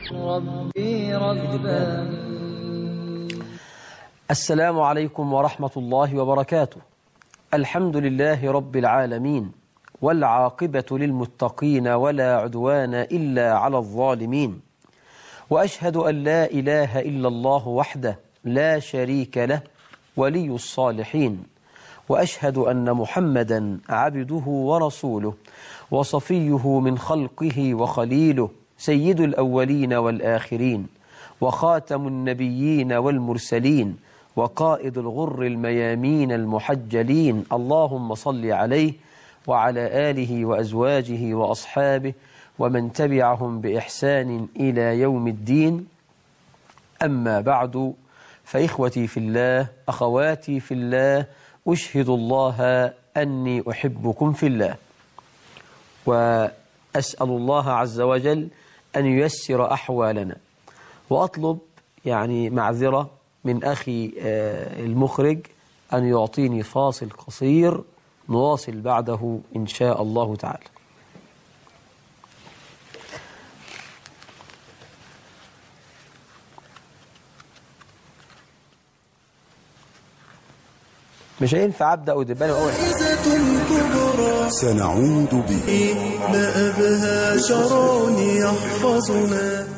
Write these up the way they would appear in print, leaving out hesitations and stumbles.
ربي ربا. السلام عليكم ورحمة الله وبركاته. الحمد لله رب العالمين، والعاقبة للمتقين ولا عدوان إلا على الظالمين، وأشهد أن لا إله إلا الله وحده لا شريك له ولي الصالحين، وأشهد أن محمدا عبده ورسوله وصفيه من خلقه وخليله، سيد الأولين والآخرين، وخاتم النبيين والمرسلين، وقائد الغر الميامين المحجلين. اللهم صل عليه وعلى آله وأزواجه وأصحابه ومن تبعهم بإحسان إلى يوم الدين. أما بعد، فإخوتي في الله، أخواتي في الله، أشهد الله أني أحبكم في الله، وأسأل الله عز وجل أن ييسر أحوالنا. وأطلب معذرة من أخي المخرج أن يعطيني فاصل قصير نواصل بعده إن شاء الله تعالى. مش هينفع أبدأ ودباني أول كبرى سنعود به لأبها شرون يحفظنا.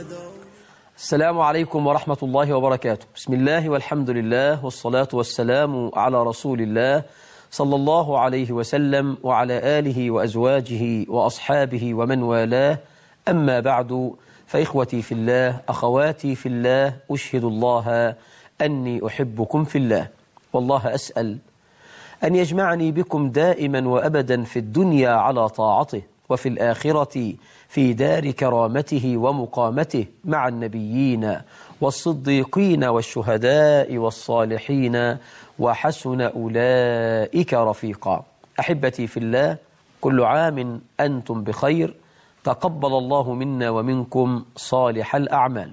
السلام عليكم ورحمة الله وبركاته. بسم الله والحمد لله والصلاة والسلام على رسول الله صلى الله عليه وسلم وعلى آله وأزواجه وأصحابه ومن والاه. أما بعد، فإخوتي في الله، أخواتي في الله، أشهد الله أني أحبكم في الله، والله أسأل أن يجمعني بكم دائما وأبدا في الدنيا على طاعته، وفي الآخرة في دار كرامته ومقامته مع النبيين والصديقين والشهداء والصالحين، وحسن أولئك رفيقا. أحبتي في الله، كل عام أنتم بخير، تقبل الله منا ومنكم صالح الأعمال.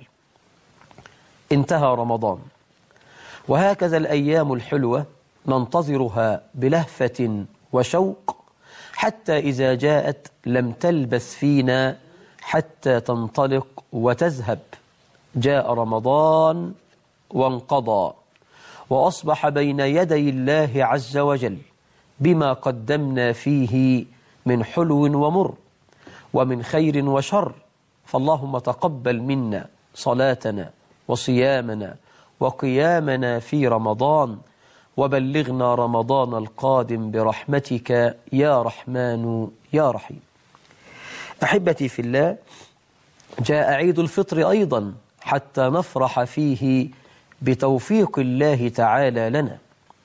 انتهى رمضان، وهكذا الأيام الحلوة ننتظرها بلهفة وشوق، حتى إذا جاءت لم تلبث فينا حتى تنطلق وتذهب. جاء رمضان وانقضى، وأصبح بين يدي الله عز وجل بما قدمنا فيه من حلو ومر، ومن خير وشر. فاللهم تقبل منا صلاتنا وصيامنا وقيامنا في رمضان، وبلغنا رمضان القادم برحمتك يا رحمن يا رحيم. أحبتي في الله، جاء عيد الفطر أيضا حتى نفرح فيه بتوفيق الله تعالى لنا.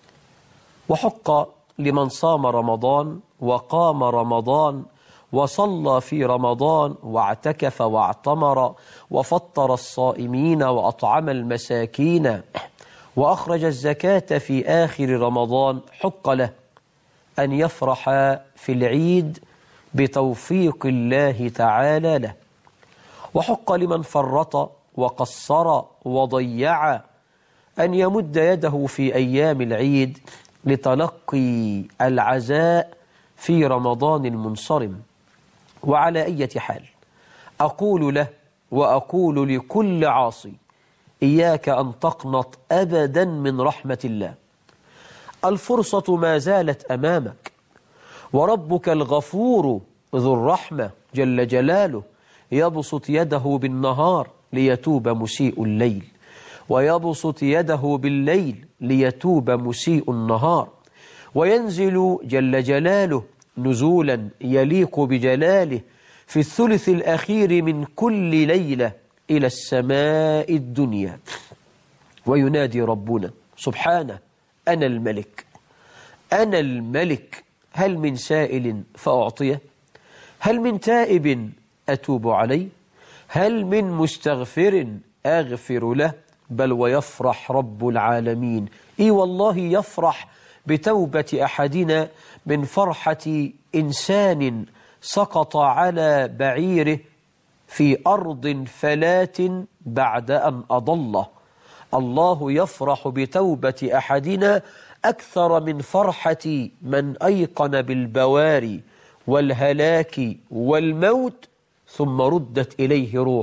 وحق لمن صام رمضان وقام رمضان وصلى في رمضان واعتكف واعتمر وفطر الصائمين وأطعم المساكين وأخرج الزكاة في آخر رمضان، حق له أن يفرح في العيد بتوفيق الله تعالى له. وحق لمن فرط وقصر وضيع أن يمد يده في أيام العيد لتلقي العزاء في رمضان المنصرم. وعلى أي حال، أقول له وأقول لكل عاصي: إياك أن تقنط أبدا من رحمة الله. الفرصة ما زالت أمامك، وربك الغفور ذو الرحمة جل جلاله يبسط يده بالنهار ليتوب مسيء الليل، ويبسط يده بالليل ليتوب مسيء النهار، وينزل جل جلاله نزولا يليق بجلاله في الثلث الأخير من كل ليلة إلى السماء الدنيا، وينادي ربنا سبحانه: أنا الملك، أنا الملك، هل من سائل فأعطيه؟ هل من تائب أتوب عليه؟ هل من مستغفر أغفر له؟ بل ويفرح رب العالمين، إي والله يفرح بتوبة أحدنا من فرحة إنسان سقط على بعيره في أرض فلات بعد أن أضله. الله يفرح بتوبة أحدنا أكثر من فرحة من أيقن بالبواري والهلاك والموت ثم ردت إليه روحه.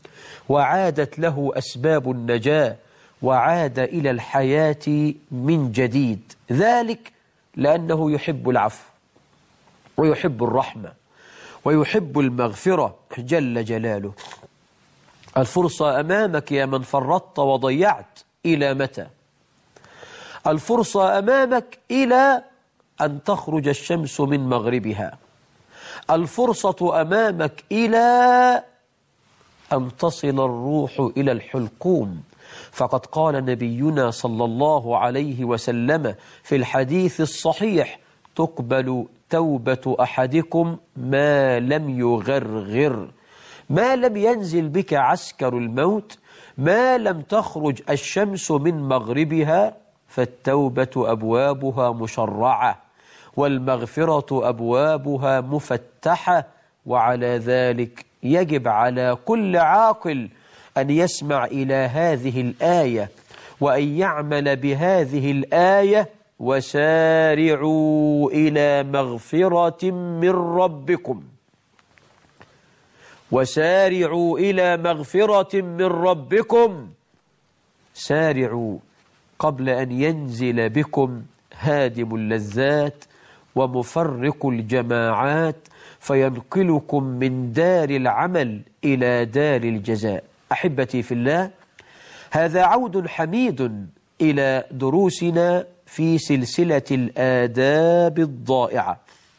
وعادت له أسباب النجاة وعاد إلى الحياة من جديد، ذلك لأنه يحب العفو ويحب الرحمة ويحب المغفرة جل جلاله. الفرصة أمامك يا من فرطت وضيعت، إلى متى؟ الفرصة أمامك إلى أن تخرج الشمس من مغربها، الفرصة أمامك إلى أن تصل الروح إلى الحلقوم، فقد قال نبينا صلى الله عليه وسلم في الحديث الصحيح: تقبل توبة أحدكم ما لم يغرغر، ما لم ينزل بك عسكر الموت، ما لم تخرج الشمس من مغربها، فالتوبة أبوابها مشرعة والمغفرة أبوابها مفتحة. وعلى ذلك يجب على كل عاقل أن يسمع إلى هذه الآية وأن يعمل بهذه الآية: وسارعوا إلى مغفرة من ربكم، وسارعوا إلى مغفرة من ربكم. سارعوا قبل أن ينزل بكم هادم اللذات ومفرق الجماعات فينقلكم من دار العمل إلى دار الجزاء. أحبتي في الله، هذا عود حميد إلى دروسنا في سلسلة الآداب الضائعة.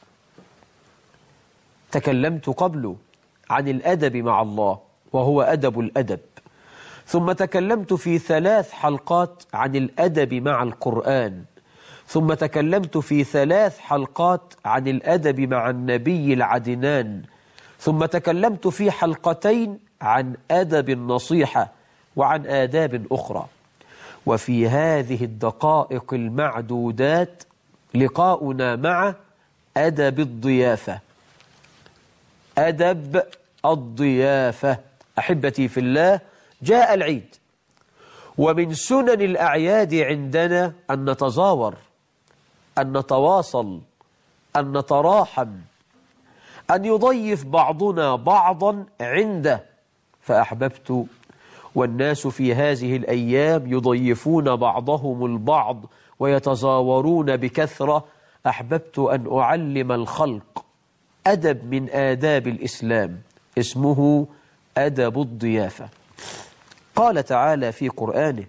تكلمت قبل عن الأدب مع الله وهو أدب الأدب، ثم تكلمت في 3 حلقات عن الأدب مع القرآن، ثم تكلمت في 3 حلقات عن الأدب مع النبي العدنان، ثم تكلمت في 2 حلقات عن أدب النصيحة وعن آداب أخرى. وفي هذه الدقائق المعدودات لقاؤنا مع أدب الضيافة. أدب الضيافة. أحبتي في الله، جاء العيد، ومن سنن الأعياد عندنا أن نتزاور، أن نتواصل، أن نتراحم، أن يضيف بعضنا بعضا عنده. فأحببت، والناس في هذه الأيام يضيفون بعضهم البعض ويتزاورون بكثرة، أحببت أن أعلم الخلق أدب من آداب الإسلام اسمه أدب الضيافة. قال تعالى في قرآنه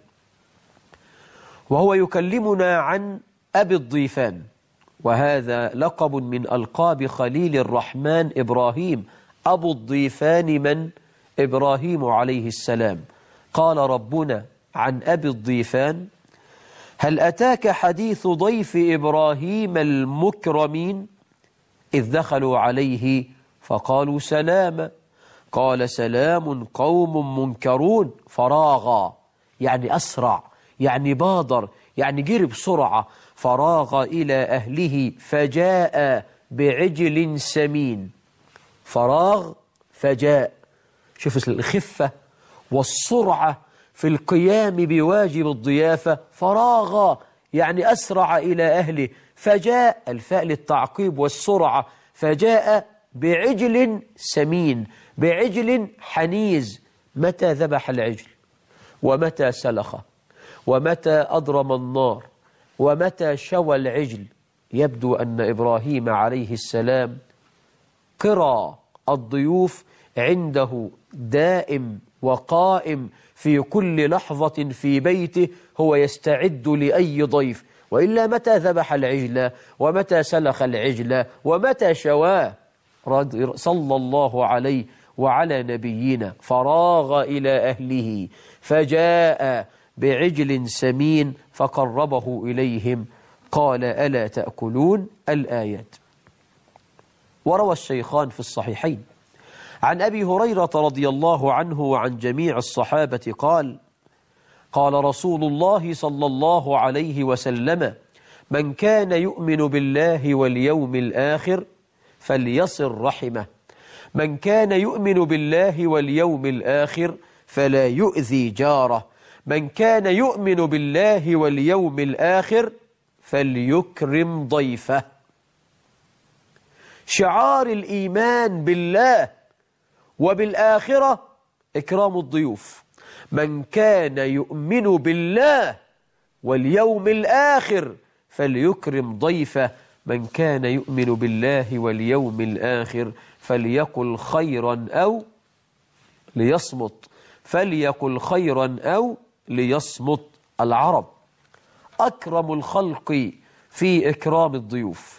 وهو يكلمنا عن أبي الضيفان، وهذا لقب من ألقاب خليل الرحمن إبراهيم. أبو الضيفان من؟ إبراهيم عليه السلام. قال ربنا عن أبي الضيفان: هل أتاك حديث ضيف إبراهيم المكرمين إذ دخلوا عليه فقالوا سلاما قال سلام قوم منكرون. فراغ يعني أسرع، يعني بادر، يعني جري بسرعة. فراغ إلى أهله فجاء بعجل سمين. فراغ فجاء. شوف الخفة والسرعة في القيام بواجب الضيافة. فراغ يعني أسرع إلى أهله، فجاء الفاء للتعقيب والسرعة، فجاء بعجل سمين، بعجل حنيز. متى ذبح العجل؟ ومتى سلخه؟ ومتى أضرم النار؟ ومتى شوى العجل؟ يبدو أن إبراهيم عليه السلام قرى الضيوف عنده دائم وقائم في كل لحظة في بيته، هو يستعد لأي ضيف. وإلا متى ذبح العجل؟ ومتى سلخ العجل؟ ومتى شواه؟ صلى الله عليه وعلى نبينا. فراغ إلى أهله فجاء بعجل سمين فقربه إليهم قال ألا تأكلون؟ الآيات. وروى الشيخان في الصحيحين عن أبي هريرة رضي الله عنه وعن جميع الصحابة قال: قال رسول الله صلى الله عليه وسلم: من كان يؤمن بالله واليوم الآخر فليصل رحمه، من كان يؤمن بالله واليوم الآخر فلا يؤذي جاره، من كان يؤمن بالله واليوم الآخر فليكرم ضيفه. شعار الإيمان بالله وبالآخرة إكرام الضيوف. من كان يؤمن بالله واليوم الآخر فليكرم ضيفه. من كان يؤمن بالله واليوم الآخر فليقل خيرا أو ليصمت. فليقل خيرا أو ليصمت. العرب أكرم الخلق في إكرام الضيوف.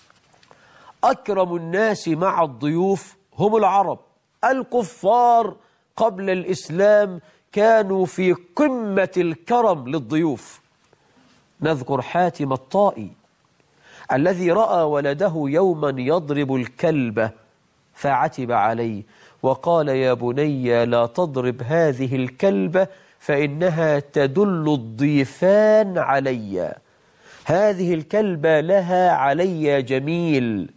أكرم الناس مع الضيوف هم العرب. الكفار قبل الإسلام كانوا في قمة الكرم للضيوف. نذكر حاتم الطائي الذي رأى ولده يوما يضرب الكلب فعتب عليه وقال: يا بني لا تضرب هذه الكلبة فإنها تدل الضيفان علي. هذه الكلبة لها علي جميل.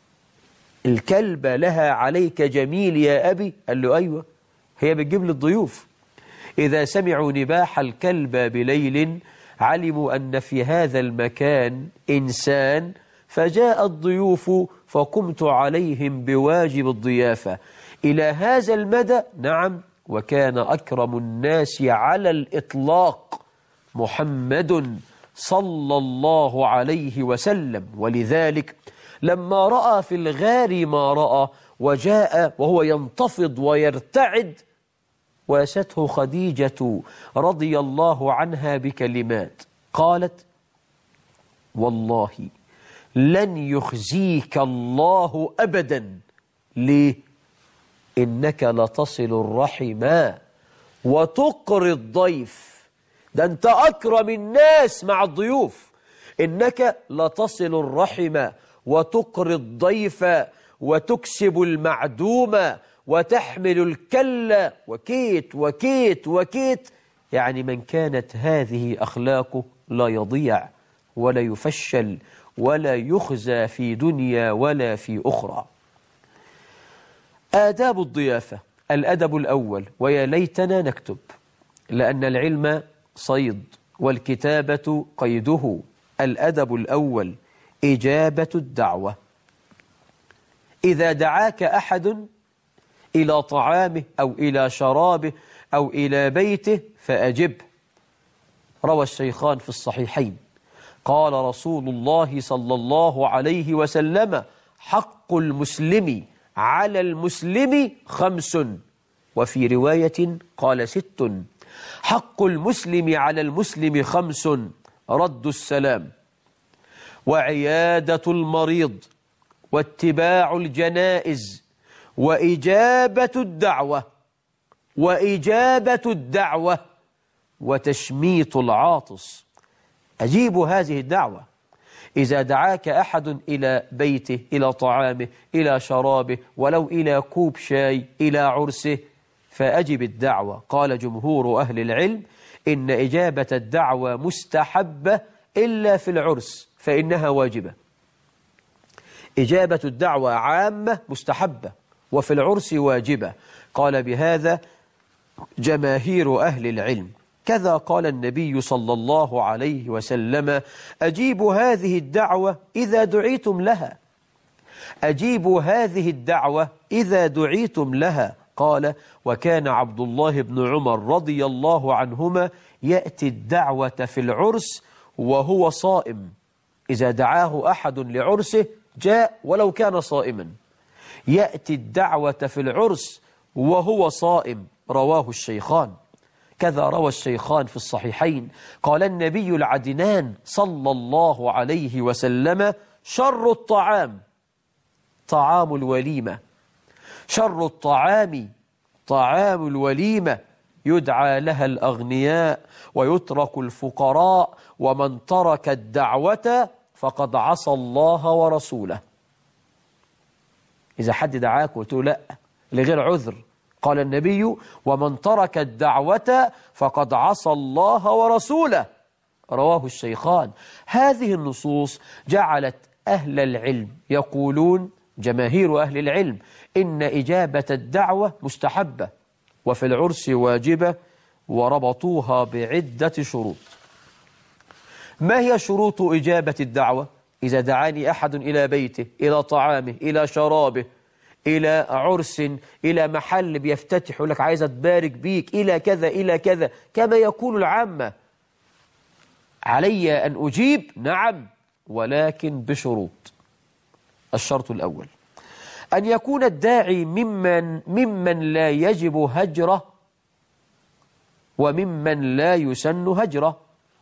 الكلبة لها عليك جميل يا أبي. قال له: أيوة، هي بتجيب للضيوف. إذا سمعوا نباح الكلب بليل علموا أن في هذا المكان إنسان، فجاء الضيوف فقمت عليهم بواجب الضيافة. إلى هذا المدى. نعم. وكان أكرم الناس على الإطلاق محمد صلى الله عليه وسلم. ولذلك لما رأى في الغار ما رأى وجاء وهو ينتفض ويرتعد، واسته خديجة رضي الله عنها بكلمات قالت: والله لن يخزيك الله أبدا. ليه؟ إنك لتصل الرحم وتقري الضيف. ده أنت أكرم الناس مع الضيوف. إنك لتصل الرحم وتقري الضيف وتكسب المعدوم وتحمل الكل وكيت وكيت وكيت. يعني من كانت هذه أخلاقه لا يضيع ولا يفشل ولا يخزى في دنيا ولا في أخرى. آداب الضيافة. الأدب الأول، ويا ليتنا نكتب، لأن العلم صيد والكتابة قيده. الأدب الأول إجابة الدعوة. إذا دعاك أحد إلى طعامه أو إلى شرابه أو إلى بيته فأجب. روى الشيخان في الصحيحين قال رسول الله صلى الله عليه وسلم: حق المسلم على المسلم 5. وفي رواية قال 6. حق المسلم على المسلم 5: رد السلام، وعيادة المريض، واتباع الجنائز، وإجابة الدعوة وتشميت العاطس. أجيب هذه الدعوة. إذا دعاك أحد إلى بيته، إلى طعامه، إلى شرابه، ولو إلى كوب شاي، إلى عرسه، فأجب الدعوة. قال جمهور أهل العلم: إن إجابة الدعوة مستحبة إلا في العرس فإنها واجبة. إجابة الدعوة عامة مستحبة، وفي العرس واجبة. قال بهذا جماهير أهل العلم. كذا قال النبي صلى الله عليه وسلم: أجيبوا هذه الدعوة إذا دعيتم لها. أجيبوا هذه الدعوة إذا دعيتم لها. قال: وكان عبد الله بن عمر رضي الله عنهما يأتي الدعوة في العرس وهو صائم. إذا دعاه أحد لعرسه جاء ولو كان صائما. يأتي الدعوة في العرس وهو صائم. رواه الشيخان. كذا روى الشيخان في الصحيحين قال النبي العدنان صلى الله عليه وسلم: شر الطعام طعام الوليمة. شر الطعام طعام الوليمة، يدعى لها الأغنياء ويترك الفقراء، ومن ترك الدعوة فقد عصى الله ورسوله. إذا حد دعاك وقلت له لا لغير عذر، قال النبي: ومن ترك الدعوة فقد عصى الله ورسوله. رواه الشيخان. هذه النصوص جعلت أهل العلم يقولون، جماهير أهل العلم، إن إجابة الدعوة مستحبة وفي العرس واجبة، وربطوها بعدة شروط. ما هي شروط إجابة الدعوة؟ إذا دعاني أحد إلى بيته، إلى طعامه، إلى شرابه، إلى عرس، إلى محل بيفتتح يقول لك عايز أتبارك بيك، إلى كذا إلى كذا، كما يقول العامة. علي أن أجيب؟ نعم، ولكن بشروط. الشرط الأول أن يكون الداعي ممن لا يجب هجره وممن لا يسن هجره.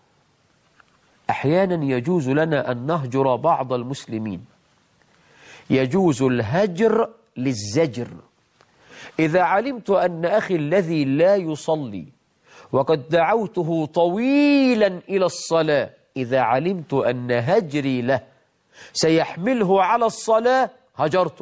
أحيانا يجوز لنا أن نهجر بعض المسلمين، يجوز الهجر للزجر. إذا علمت أن أخي الذي لا يصلي وقد دعوته طويلا إلى الصلاة، إذا علمت أن هجري له سيحمله على الصلاة هجرته.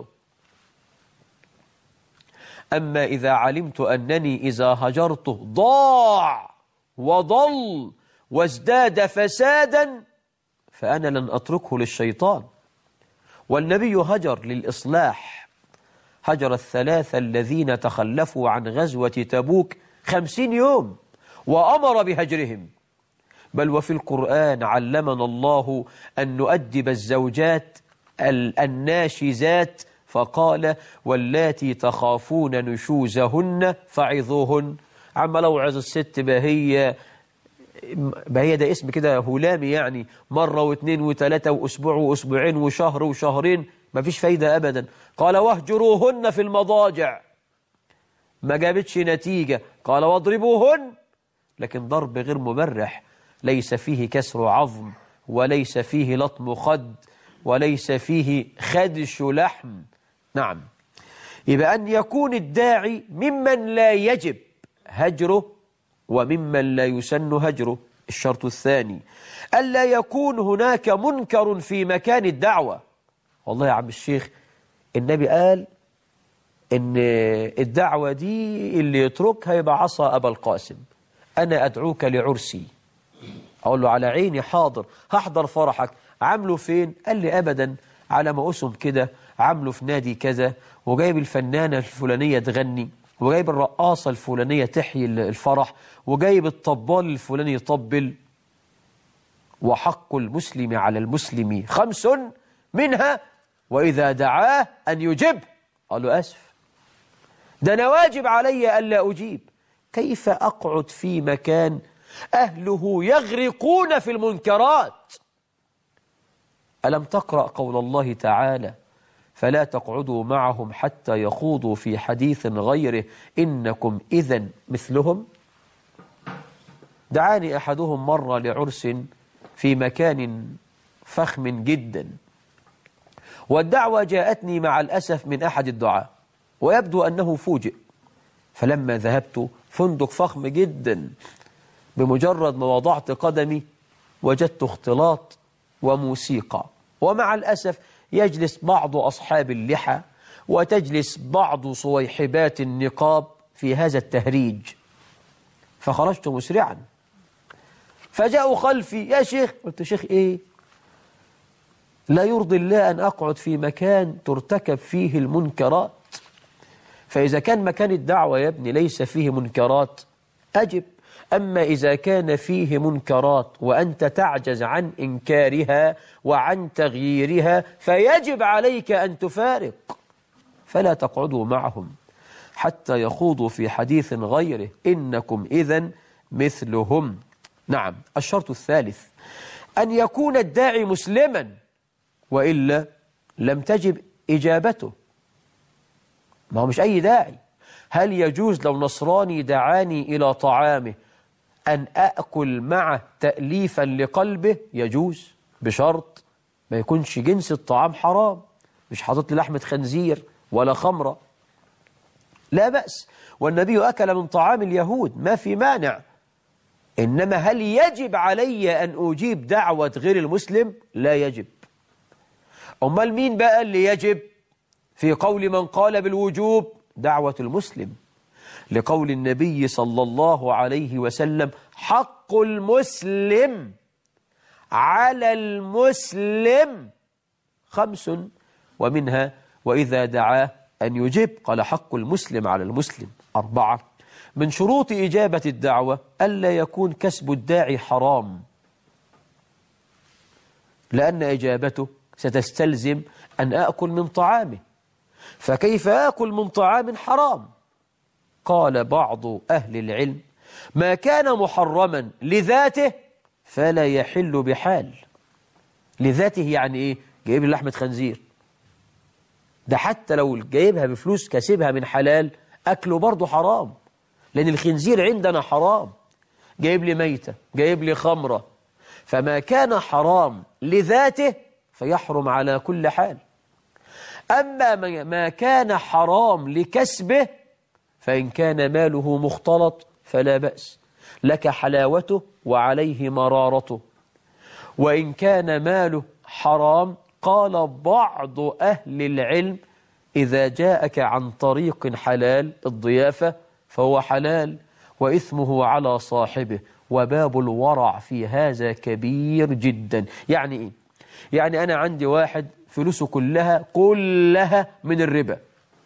أما إذا علمت أنني إذا هجرته ضاع وضل وازداد فسادا فأنا لن أتركه للشيطان. والنبي هجر للإصلاح، هجر الثلاثة الذين تخلفوا عن غزوة تبوك 50 يوم وأمر بهجرهم. بل وفي القرآن علمنا الله أن نؤدب الزوجات الناشزات، فقال واللاتي تخافون نشوزهن فعظوهن. عم لو عظ الست بهي ده اسم كده هلامي، يعني مرة واثنين وثلاثة وأسبوع وأسبوعين وشهر وشهرين، ما فيش فايدة أبدا. قال واهجروهن في المضاجع، ما جابتش نتيجة. قال واضربوهن، لكن ضرب غير مبرح، ليس فيه كسر عظم وليس فيه لطم خد وليس فيه خدش لحم. نعم، يبقى أن يكون الداعي ممن لا يجب هجره وممن لا يسن هجره. الشرط الثاني ألا يكون هناك منكر في مكان الدعوة. والله يا عم الشيخ النبي قال إن الدعوة دي اللي يتركها يبقى عصى أبا القاسم. أنا أدعوك لعرسي، أقول له على عيني حاضر، هحضر فرحك. عامله فين؟ قال لي أبدا، على ما أسم كده عامله في نادي كذا، وجايب الفنانة الفلانية تغني، وجايب الرقاصة الفلانية تحيي الفرح، وجايب الطبال الفلاني يطبل. وحق المسلم على المسلم 5 منها وإذا دعاه أن يجب. قال له أسف، ده أنا واجب علي ألا أجيب. كيف أقعد في مكان أهله يغرقون في المنكرات؟ ألم تقرأ قول الله تعالى فلا تقعدوا معهم حتى يخوضوا في حديث غيره إنكم إذن مثلهم؟ دعاني أحدهم مرة لعرس في مكان فخم جدا، والدعوة جاءتني مع الأسف من أحد الدعاة، ويبدو أنه فوجئ. فلما ذهبت فندق فخم جدا، بمجرد ما وضعت قدمي وجدت اختلاط وموسيقى، ومع الأسف يجلس بعض أصحاب اللحى وتجلس بعض صويحبات النقاب في هذا التهريج. فخرجت مسرعا، فجاءوا خلفي يا شيخ. قلت شيخ إيه؟ لا يرضي الله أن أقعد في مكان ترتكب فيه المنكرات. فإذا كان مكان الدعوة يا ابني ليس فيه منكرات أجب، أما إذا كان فيه منكرات وأنت تعجز عن إنكارها وعن تغييرها فيجب عليك أن تفارق. فلا تقعدوا معهم حتى يخوضوا في حديث غيره إنكم إذن مثلهم. نعم. الشرط الثالث أن يكون الداعي مسلما، وإلا لم تجب إجابته. ما هو مش أي داعي. هل يجوز لو نصراني دعاني إلى طعامه أن أأكل معه تأليفا لقلبه؟ يجوز، بشرط ما يكونش جنس الطعام حرام، مش حاطط لي لحمة خنزير ولا خمرة، لا بأس. والنبي أكل من طعام اليهود، ما في مانع. إنما هل يجب علي أن أجيب دعوة غير المسلم؟ لا يجب. أمال مين بقى اللي يجب؟ في قول من قال بالوجوب دعوة المسلم، لقول النبي صلى الله عليه وسلم حق المسلم على المسلم 5، ومنها وإذا دعاه أن يجب. قال حق المسلم على المسلم 4. من شروط إجابة الدعوة ألا يكون كسب الداعي حرام، لأن إجابته ستستلزم أن أأكل من طعامه. فكيف آكل من طعام حرام؟ قال بعض أهل العلم ما كان محرما لذاته فلا يحل بحال. لذاته يعني إيه؟ جايب لي لحمة خنزير، ده حتى لو جايبها بفلوس كسبها من حلال أكله برضه حرام، لأن الخنزير عندنا حرام. جايب لي ميتة، جايب لي خمرة، فما كان حرام لذاته فيحرم على كل حال. أما ما كان حرام لكسبه فإن كان ماله مختلط فلا بأس، لك حلاوته وعليه مرارته. وإن كان ماله حرام قال بعض أهل العلم إذا جاءك عن طريق حلال الضيافة فهو حلال وإثمه على صاحبه، وباب الورع في هذا كبير جدا. يعني إيه؟ يعني أنا عندي واحد فلوسه كلها من الربا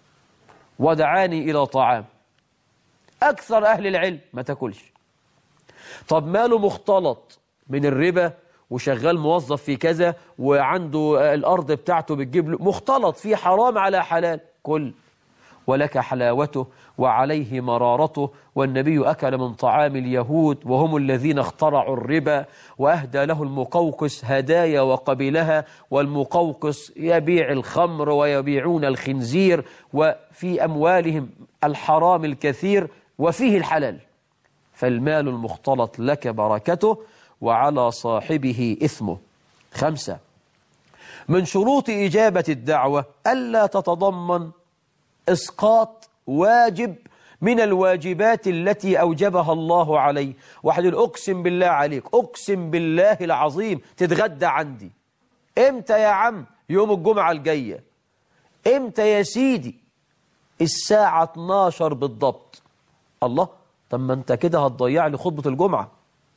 ودعاني إلى طعام، أكثر أهل العلم ما تاكلش. طب ماله مختلط من الربا وشغال موظف في كذا وعنده الأرض بتاعته بتجيب له مختلط فيه حرام على حلال، كل ولك حلاوته وعليه مرارته. والنبي أكل من طعام اليهود وهم الذين اخترعوا الربا، وأهدى له المقوقس هدايا وقبلها، والمقوقس يبيع الخمر ويبيعون الخنزير، وفي أموالهم الحرام الكثير وفيه الحلال. فالمال المختلط لك بركته وعلى صاحبه إثمه. 5 من شروط إجابة الدعوة ألا تتضمن إسقاط واجب من الواجبات التي أوجبها الله عليه. واحد يقول أقسم بالله عليك، أقسم بالله العظيم تتغدى عندي. إمتى يا عم؟ يوم الجمعة الجاية. إمتى يا سيدي؟ الساعة 12 بالضبط. الله، طب ما أنت كده هتضيع لي خطبة الجمعة،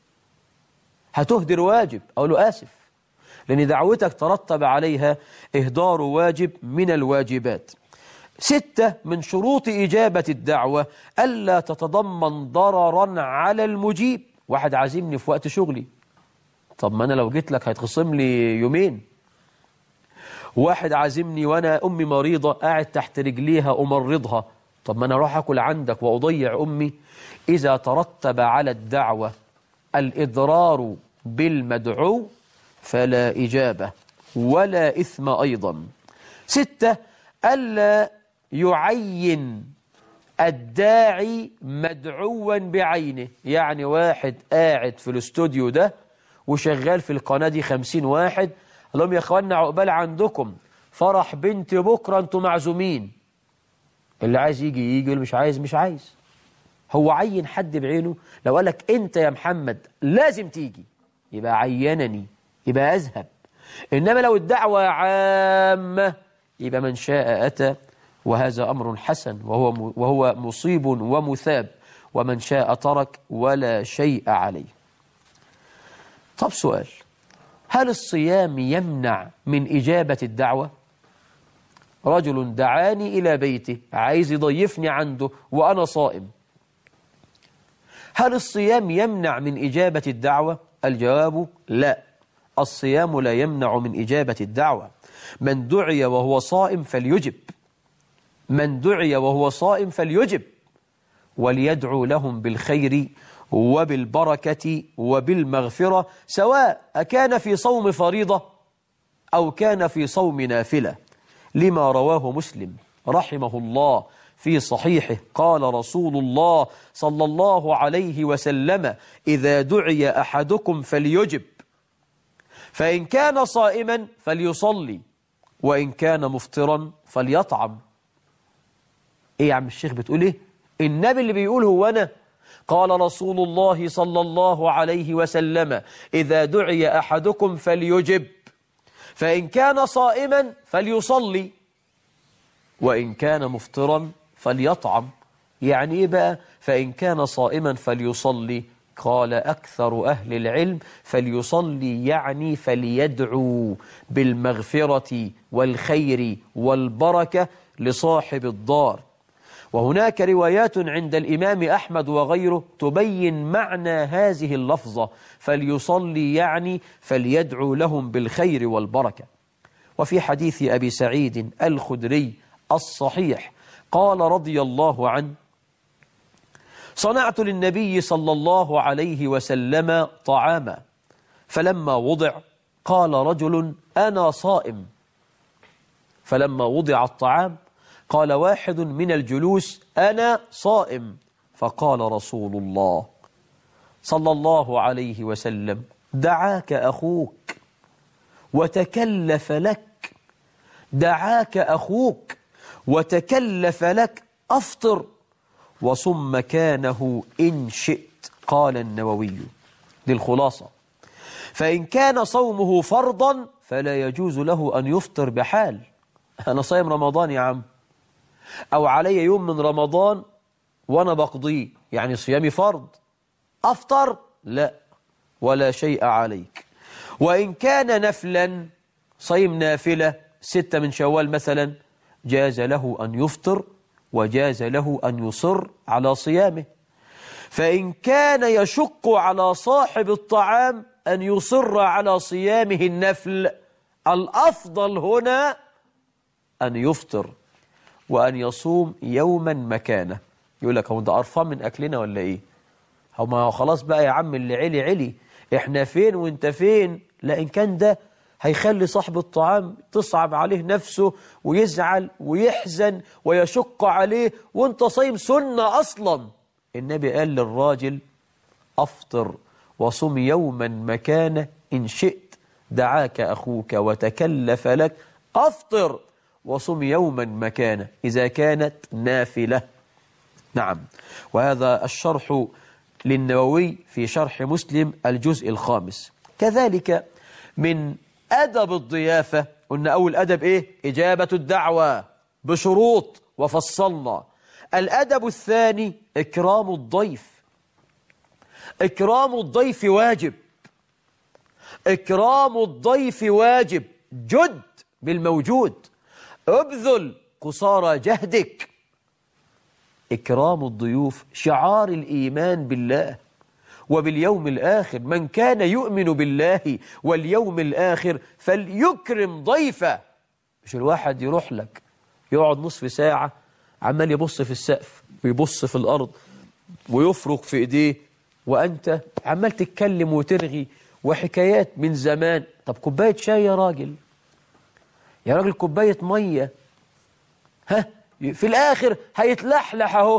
هتهدر واجب. أقول له آسف، لأن دعوتك ترتب عليها إهدار واجب من الواجبات. 6 من شروط إجابة الدعوة ألا تتضمن ضررا على المجيب. واحد عازمني في وقت شغلي، طب ما أنا لو جيت لك هيتخصم لي يومين. واحد عازمني وأنا أمي مريضة قاعد تحت رجليها أمرضها، طب ما أنا أروح أكل عندك وأضيع أمي. إذا ترتب على الدعوة الإضرار بالمدعو فلا إجابة ولا إثم أيضا. 6 ألا يعين الداعي مدعوا بعينه. يعني واحد قاعد في الاستوديو ده وشغال في القناة دي 50 واحد، قال لهم يا اخوانا عقبال عندكم فرح بنت بكرة انتم معزومين، اللي عايز يجي يجي، اللي مش عايز مش عايز. هو عين حد بعينه؟ لو قال لك انت يا محمد لازم تيجي يبقى عينني، يبقى أذهب. إنما لو الدعوة عامة يبقى من شاء أتى، وهذا أمر حسن وهو مصيب ومثاب، ومن شاء ترك ولا شيء عليه. طب سؤال، هل الصيام يمنع من إجابة الدعوة؟ رجل دعاني إلى بيته عايز يضيفني عنده وأنا صائم، هل الصيام يمنع من إجابة الدعوة؟ الجواب لا، الصيام لا يمنع من إجابة الدعوة. من دعي وهو صائم فليجب، من دعي وهو صائم فليجب، وليدعو لهم بالخير وبالبركة وبالمغفرة، سواء أكان في صوم فريضة أو كان في صوم نافلة، لما رواه مسلم رحمه الله في صحيحه قال رسول الله صلى الله عليه وسلم: إذا دعي أحدكم فليجب، فإن كان صائما فليصلي، وإن كان مفطرا فليطعم. إيه يا عم الشيخ بتقول إيه؟ النبي اللي بيقول هو أنا. قال رسول الله صلى الله عليه وسلم: إذا دعي أحدكم فليجب، فإن كان صائما فليصلي، وإن كان مفطرا فليطعم. يعني إيه بقى فإن كان صائما فليصلي؟ قال أكثر أهل العلم فليصلي يعني فليدعو بالمغفرة والخير والبركة لصاحب الدار. وهناك روايات عند الإمام أحمد وغيره تبين معنى هذه اللفظة، فليصلي يعني فليدعو لهم بالخير والبركة. وفي حديث أبي سعيد الخدري الصحيح قال رضي الله عنه: صنعت للنبي صلى الله عليه وسلم طعاما، فلما وضع قال رجل: أنا صائم. فلما وضع الطعام قال واحد من الجلوس: أنا صائم. فقال رسول الله صلى الله عليه وسلم: دعاك أخوك وتكلف لك، دعاك أخوك وتكلف لك، أفطر وصم مكانه إن شئت. قال النووي للخلاصة: فإن كان صومه فرضا فلا يجوز له أن يفطر بحال. أنا صايم رمضان يا عم، أو علي يوم من رمضان وأنا بقضيه، يعني صيامي فرض، أفطر؟ لا، ولا شيء عليك. وإن كان نفلا، صيم نافلة 6 من شوال مثلا، جاز له أن يفطر وجاز له أن يصر على صيامه. فإن كان يشق على صاحب الطعام أن يصر على صيامه النفل، الأفضل هنا أن يفطر وأن يصوم يوما مكانه. يقول لك: هو ده قرفان من أكلنا ولا إيه؟ هو خلاص بقى يا عم، اللي علي علي، إحنا فين وإنت فين؟ لا، إن كان ده هيخلي صاحب الطعام تصعب عليه نفسه ويزعل ويحزن ويشق عليه وإنت صايم سنة أصلا. النبي قال للراجل: أفطر وصم يوما مكانه إن شئت، دعاك أخوك وتكلف لك، أفطر وصم يوما مكانه إذا كانت نافلة. نعم. وهذا الشرح للنووي في شرح مسلم الجزء 5. كذلك من أدب الضيافة، قلنا أول أدب إيه؟ إجابة الدعوة بشروط وفصلنا. الأدب الثاني إكرام الضيف. إكرام الضيف واجب، إكرام الضيف واجب. جد بالموجود، ابذل قصارى جهدك. إكرام الضيوف شعار الإيمان بالله وباليوم الآخر. من كان يؤمن بالله واليوم الآخر فليكرم ضيفه. مش الواحد يروح لك يقعد نصف ساعة عمال يبص في السقف ويبص في الأرض ويفرق في إيديه، وأنت عمال تتكلم وترغي وحكايات من زمان. طب كوباية شاي يا راجل، يا راجل كوباية مية، ها في الآخر هيتلحلح أهو.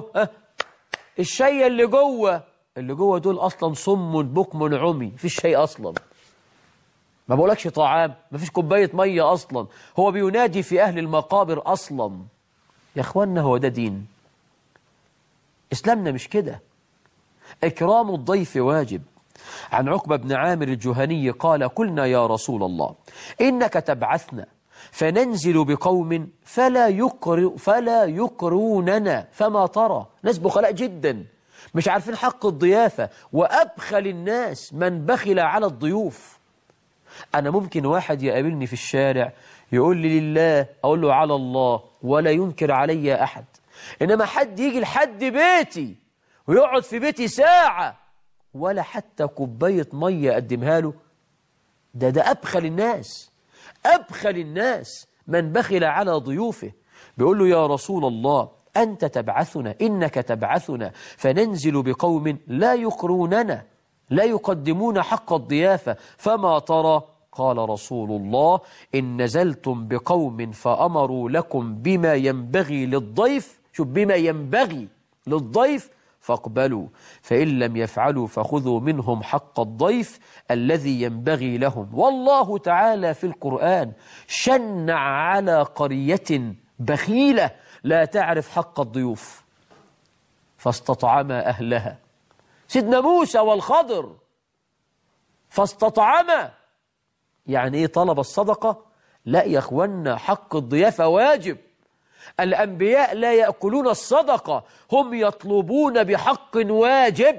الشاي اللي جوه دول أصلا صم بكم عمي، مفيش شيء أصلا. ما بقولكش طعام، مفيش كوباية مية أصلا. هو بينادي في أهل المقابر أصلا. يا أخوانا، هو ده دين؟ إسلامنا مش كده. إكرام الضيف واجب. عن عقبة بن عامر الجهني قال: قلنا يا رسول الله إنك تبعثنا فننزل بقوم فلا يقروننا، فما ترى؟ ناس بخلاء جدا، مش عارفين حق الضيافة، وأبخل الناس من بخل على الضيوف. أنا ممكن واحد يقابلني في الشارع يقول لي لله، أقول له على الله، ولا ينكر علي أحد. إنما حد يجي لحد بيتي ويقعد في بيتي ساعة ولا حتى كوباية مية أقدمها له، ده أبخل الناس. أبخل الناس من بخل على ضيوفه. بيقول له: يا رسول الله أنت تبعثنا، إنك تبعثنا فننزل بقوم لا يقروننا، لا يقدمون حق الضيافة، فما ترى؟ قال رسول الله: إن نزلتم بقوم فأمروا لكم بما ينبغي للضيف، شوف، بما ينبغي للضيف، فاقبلوا، فإن لم يفعلوا فخذوا منهم حق الضيف الذي ينبغي لهم. والله تعالى في القرآن شنع على قرية بخيلة لا تعرف حق الضيوف فاستطعما أهلها. سيدنا موسى والخضر فاستطعما، يعني إيه؟ طلب الصدقة؟ لا يا أخوانا، حق الضيافة واجب. الأنبياء لا يأكلون الصدقة، هم يطلبون بحق واجب.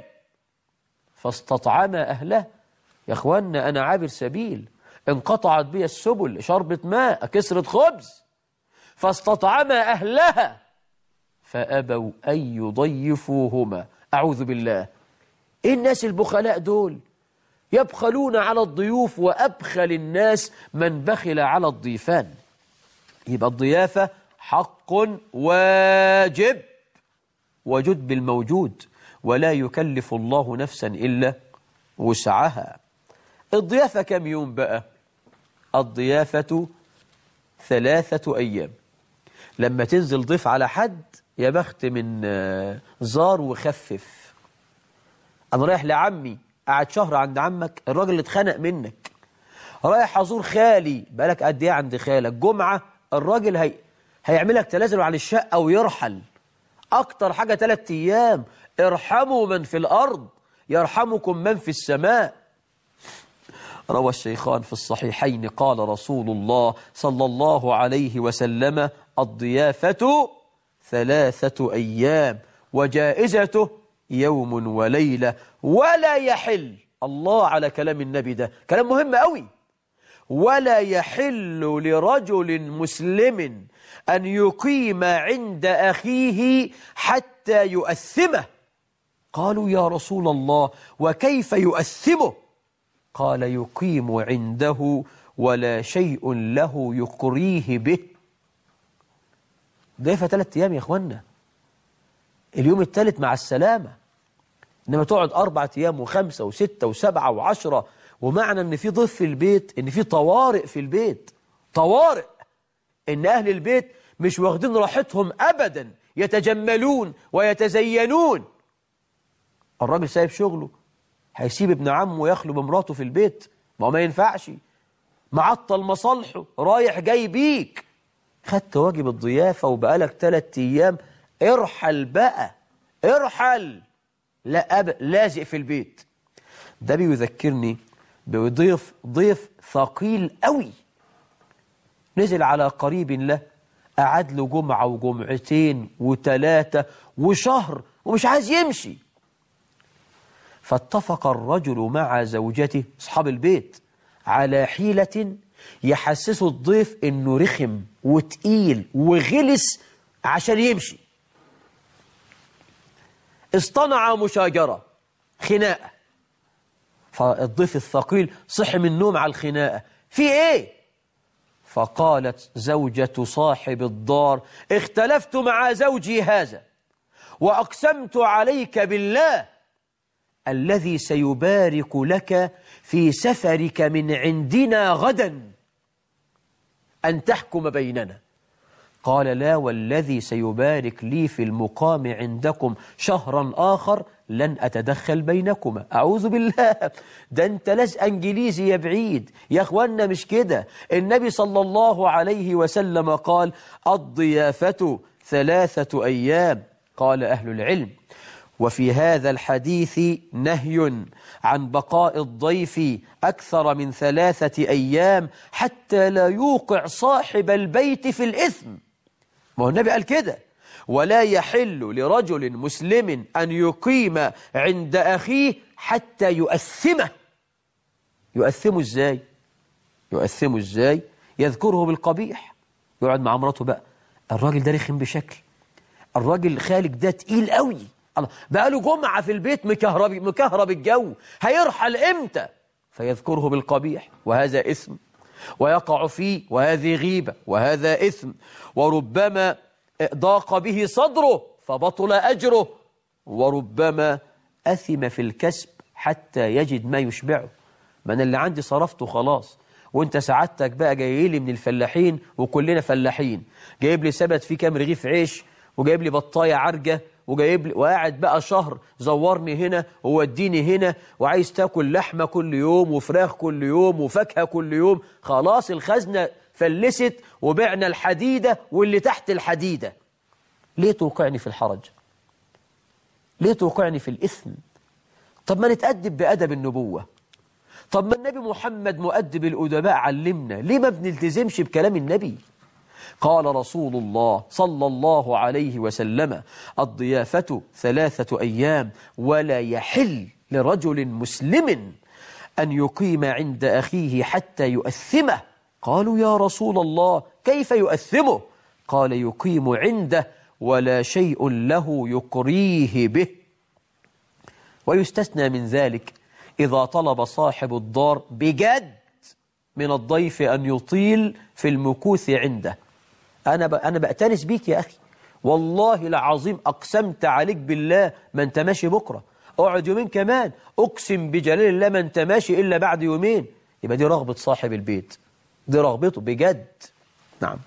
فاستطعما أهله. يا أخوانا، أنا عابر سبيل، انقطعت بي السبل، شربة ماء، كسرة خبز، فاستطعما أهلها فأبوا أن يضيفوهما. أعوذ بالله. إيه الناس البخلاء دول؟ يبخلون على الضيوف، وأبخل الناس من بخل على الضيفان. يبقى الضيافة حق واجب، وجد بالموجود، ولا يكلف الله نفسا إلا وسعها. الضيافة كم يوم بقى؟ الضيافة 3 أيام. لما تنزل ضيف على حد يا بخت من زار وخفف. أنا رايح لعمي، قعد شهر عند عمك، الراجل اللي اتخنق منك. رايح أزور خالي، بقالك قد إيه عند خالك؟ جمعة، الراجل هيعملك تنازل عن الشقة ويرحل. أكتر حاجة 3 أيام. ارحموا من في الأرض يرحمكم من في السماء. روى الشيخان في الصحيحين قال رسول الله صلى الله عليه وسلم: الضيافة 3 أيام وجائزته يوم وليلة، ولا يحل، الله على كلام النبي، ده كلام مهم قوي، ولا يحل لرجل مسلم أن يقيم عند أخيه حتى يؤثمه. قالوا يا رسول الله وكيف يؤثمه؟ قال: يقيم عنده ولا شيء له يقريه به. ضيفة 3 أيام يا إخوانا، اليوم الثالث مع السلامة. إنما تقعد 4 أيام و5 و6 و7 و10. ومعنى إن في ضيف في البيت إن في طوارئ في البيت، طوارئ، إن أهل البيت مش واخدين راحتهم أبدا، يتجملون ويتزينون. الراجل سايب شغله، هيسيب ابن عمه ويخلو بمراته في البيت؟ ما ينفعش. معطل مصالحه، رايح جاي بيك. خدت واجب الضيافة وبقالك 3 أيام، ارحل بقى، ارحل. لا لازق في البيت. ده بيذكرني ضيف ثقيل قوي، نزل على قريب له، قعد له جمعة وجمعتين و3 وشهر ومش عايز يمشي. فاتفق الرجل مع زوجته أصحاب البيت على حيلة يحسسوا الضيف إنه رخم وتقيل وغلس عشان يمشي. اصطنع مشاجرة، خناقة. فالضيف الثقيل صحي من النوم على الخناقة، في إيه؟ فقالت زوجة صاحب الدار: اختلفت مع زوجي هذا وأقسمت عليك بالله الذي سيبارك لك في سفرك من عندنا غدا أن تحكم بيننا. قال: لا والذي سيبارك لي في المقام عندكم شهرا آخر لن أتدخل بينكما. أعوذ بالله، ده أنت لازق إنجليزي يا بعيد. يا أخوانا مش كده. النبي صلى الله عليه وسلم قال: الضيافة 3 أيام. قال أهل العلم: وفي هذا الحديث نهي عن بقاء الضيف أكثر من 3 أيام حتى لا يوقع صاحب البيت في الإثم. ما هو النبي قال كده: ولا يحل لرجل مسلم أن يقيم عند أخيه حتى يؤثمه. يؤثمه إزاي؟ يؤثمه إزاي؟ يذكره بالقبيح. يقعد مع مراته بقى: الراجل ده رخم بشكل، الراجل خالك ده تقيل قوي، الله بقى له جمعة في البيت مكهرب الجو، هيرحل إمتى؟ فيذكره بالقبيح، وهذا إثم ويقع فيه، وهذه غيبة، وهذا إثم. وربما ضاق به صدره فبطل أجره، وربما أثم في الكسب حتى يجد ما يشبعه. من اللي عندي صرفته خلاص، وانت سعادتك بقى جاي لي من الفلاحين، وكلنا فلاحين، جايب لي سبت فيه كام رغيف عيش، وجايب لي بطاية عرجة، وجايب لي، وقاعد بقى شهر زورني هنا ووديني هنا، وعايز تاكل لحمة كل يوم وفراخ كل يوم وفاكهة كل يوم. خلاص الخزنة فلست وبعنا الحديدة واللي تحت الحديدة. ليه توقعني في الحرج؟ ليه توقعني في الإثم؟ طب ما نتأدب بأدب النبوة. طب ما النبي محمد مؤدب الأدباء علمنا، ليه ما بنلتزمش بكلام النبي؟ قال رسول الله صلى الله عليه وسلم: الضيافة 3 أيام ولا يحل لرجل مسلم أن يقيم عند أخيه حتى يؤثمه. قالوا يا رسول الله كيف يؤثمه؟ قال: يقيم عنده ولا شيء له يقريه به. ويستثنى من ذلك إذا طلب صاحب الدار بجد من الضيف أن يطيل في المكوث عنده. أنا بأتنس بيك يا أخي، والله العظيم أقسمت عليك بالله ما أنت ماشي بكرة، اقعد يومين كمان، أقسم بجلال الله ما أنت ماشي إلا بعد يومين. يبقى دي رغبة صاحب البيت، دي رغبته بجد. نعم.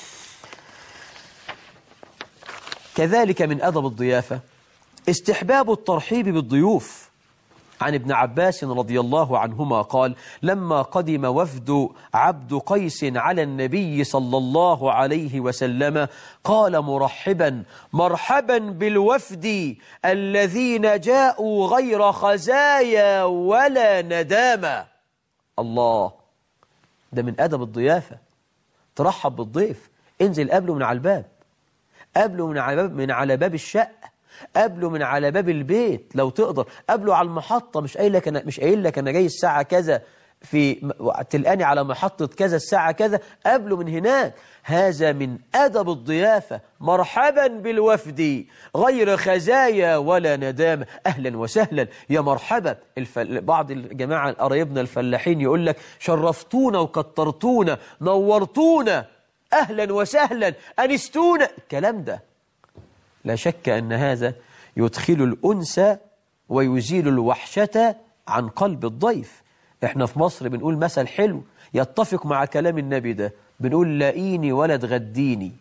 كذلك من أدب الضيافة استحباب الترحيب بالضيوف. عن ابن عباس رضي الله عنهما قال: لما قدم وفد عبد قيس على النبي صلى الله عليه وسلم قال مرحبا: مرحبا بالوفد الذين جاءوا غير خزايا ولا ندامة. الله، ده من أدب الضيافة، ترحب بالضيف، انزل قبله من على الباب، قبله من على باب الشقة، قبله من على باب البيت لو تقدر، قبله على المحطة، مش قايل لك أنا جاي الساعة كذا، تلقاني على محطة كذا الساعة كذا، قبله من هناك. هذا من أدب الضيافة، مرحبا بالوفد غير خزايا ولا ندامة، أهلا وسهلا يا مرحبا. بعض الجماعة قرايبنا الفلاحين يقول لك شرفتونا وكترتونا نورتونا، أهلا وسهلا أنستونا. الكلام ده لا شك أن هذا يدخل الأنس ويزيل الوحشة عن قلب الضيف. احنا في مصر بنقول مثل حلو يتفق مع كلام النبي ده، بنقول لاقيني ولا تغديني،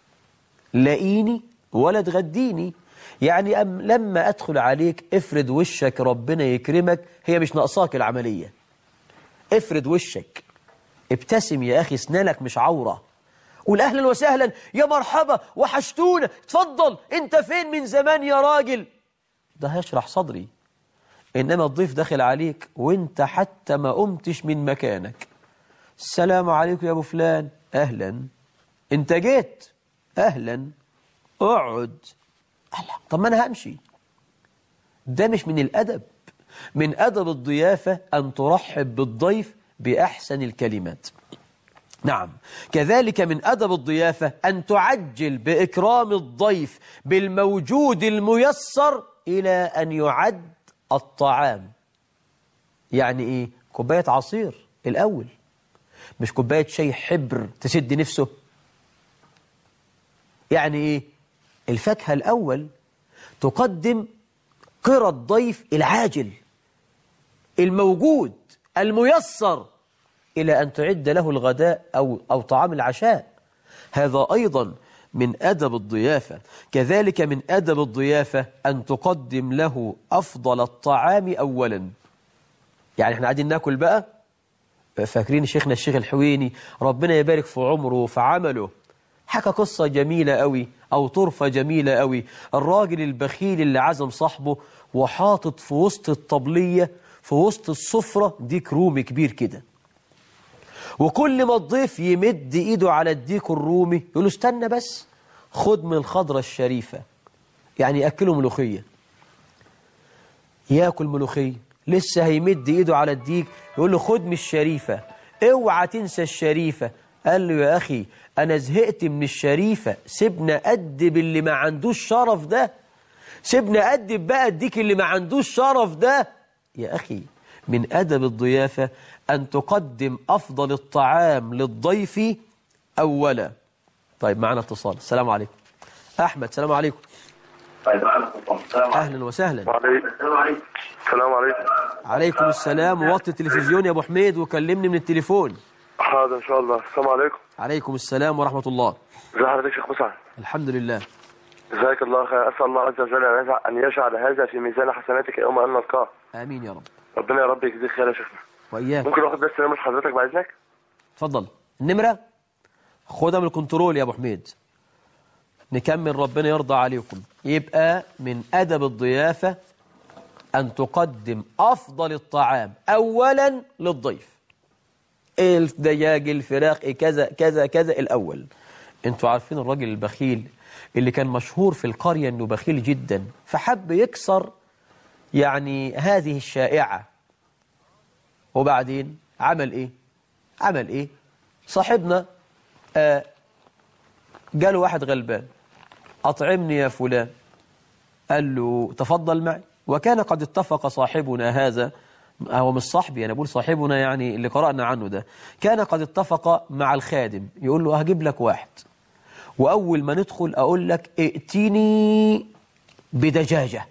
لاقيني ولا تغديني. يعني لما أدخل عليك افرد وشك ربنا يكرمك، هي مش ناقصاك العملية، افرد وشك، ابتسم يا أخي، اسنانك مش عورة، قول أهلا وسهلا يا مرحبا وحشتونا، اتفضل انت فين من زمان يا راجل، ده هيشرح صدري. إنما الضيف داخل عليك وانت حتى ما قمتش من مكانك، السلام عليكم يا أبو فلان، أهلا، انت جيت، أهلا، اقعد، أهلا، طب ما أنا همشي. ده مش من الأدب. من أدب الضيافة أن ترحب بالضيف بأحسن الكلمات. نعم. كذلك من أدب الضيافة أن تعجل بإكرام الضيف بالموجود الميسر إلى أن يعد الطعام. يعني إيه؟ كوباية عصير الأول، مش كوباية شاي حبر تسد نفسه. يعني إيه؟ الفاكهة الأول، تقدم قرى الضيف العاجل الموجود الميسر إلى أن تعد له الغداء أو طعام العشاء. هذا أيضا من أدب الضيافة. كذلك من أدب الضيافة أن تقدم له أفضل الطعام أولا. يعني احنا قاعدين ناكل بقى، فاكرين شيخنا الشيخ الحويني ربنا يبارك في عمره وفي عمله، حكى قصة جميلة قوي أو طرفة جميلة قوي. الراجل البخيل اللي عزم صاحبه وحاطط في وسط الطبلية في وسط السفرة ديك رومي كبير كده، وكل ما الضيف يمد ايده على الديك الرومي يقول له استنى بس، خد من الخضرة الشريفة، يعني يأكله ملوخية. يأكل ملوخية، لسه هيمد ايده على الديك يقول له خد من الشريفة، اوعى تنسى الشريفة. قال له يا أخي أنا زهقت من الشريفة، سيبنا أدب اللي ما عندوش شرف ده، سيبنا أدب بقى الديك اللي ما عندوش شرف ده. يا أخي من أدب الضيافة أن تقدم أفضل الطعام للضيف أولا. طيب معنا اتصال. السلام عليكم أحمد. السلام عليكم. أهلا وسهلا. السلام عليكم. عليكم السلام. وطي التلفزيون يا أبو حميد وكلمني من التليفون. حاضر إن شاء الله. السلام عليكم. عليكم السلام ورحمة الله. ازي حضرتك يا شيخ مسعد؟ الحمد لله. جزاك الله خير. أسأل الله عز وجل أن يجعل هذا في ميزان حسناتك يوم أن نلقاه. آمين يا رب. ربنا يا رب يجزيك خير يا شيخنا. وإياك. ممكن واخد بس نمرة حضرتك بعد إذنك؟ اتفضل. النمرة خدها من الكنترول يا أبو حميد. نكمل ربنا يرضى عليكم. يبقى من أدب الضيافة أن تقدم أفضل الطعام أولا للضيف. الدجاج، الفراخ، كذا كذا كذا الأول. انتوا عارفين الراجل البخيل اللي كان مشهور في القرية أنه بخيل جدا، فحب يكسر يعني هذه الشائعة. وبعدين عمل إيه؟ صاحبنا جاله واحد غلبان، أطعمني يا فلان، قال له تفضل معي. وكان قد اتفق صاحبنا هذا، هو مش صاحبي أنا بقول صاحبنا يعني اللي قرأنا عنه ده، كان قد اتفق مع الخادم يقول له هجيب لك واحد، وأول ما ندخل أقول لك ائتني بدجاجة،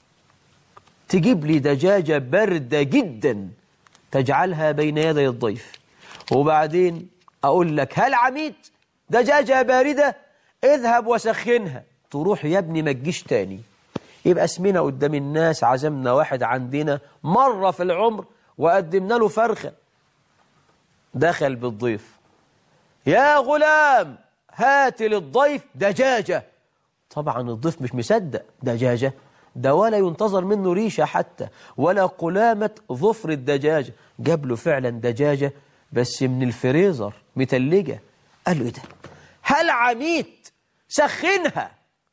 تجيب لي دجاجة باردة جدا تجعلها بين يدي الضيف، وبعدين أقول لك هل عميد دجاجة باردة اذهب وسخنها، تروح يا ابني ما تجيش تاني. يبقى اسمنا قدام الناس عزمنا واحد عندنا مرة في العمر وقدمنا له فرخة، دخل بالضيف يا غلام هات للضيف دجاجة، طبعا الضيف مش مصدق دجاجة ده ولا ينتظر منه ريشة حتى ولا قلامة ظفر الدجاجة، جاب له فعلا دجاجة بس من الفريزر متلجة. قال له ايه ده؟ هل عميت سخنها.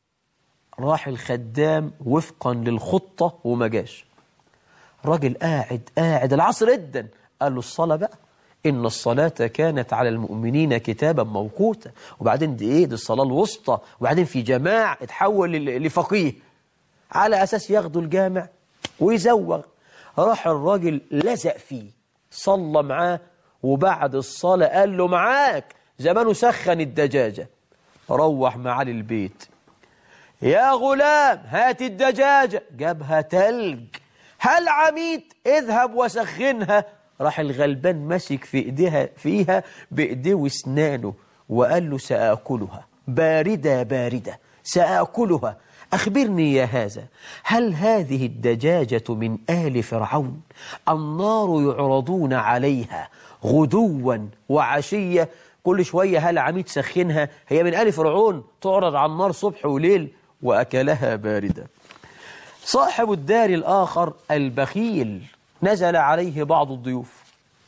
راح الخدام وفقا للخطة وما جاش. راجل قاعد العصر جدا، قال له الصلاة بقى، إن الصلاة كانت على المؤمنين كتابا موقوتا، وبعدين دي ايه؟ دي الصلاة الوسطى، وبعدين في جماعة اتحول لفقيه على أساس ياخدوا الجامع ويزوغ. راح الراجل لزق فيه، صلى معاه، وبعد الصلاة قال له معاك زمانه سخن الدجاجة. روح معاه للبيت، يا غلام هات الدجاجة، جابها تلج. هل عميت اذهب وسخنها. راح الغلبان مسك فيها بإيديه واسنانه وقال له سآكلها باردة باردة سآكلها. أخبرني يا هذا، هل هذه الدجاجة من آل فرعون؟ النار يعرضون عليها غدوا وعشية، كل شوية هل عميد سخنها، هي من آل فرعون تعرض على النار صبح وليل، وأكلها باردة. صاحب الدار الآخر البخيل نزل عليه بعض الضيوف،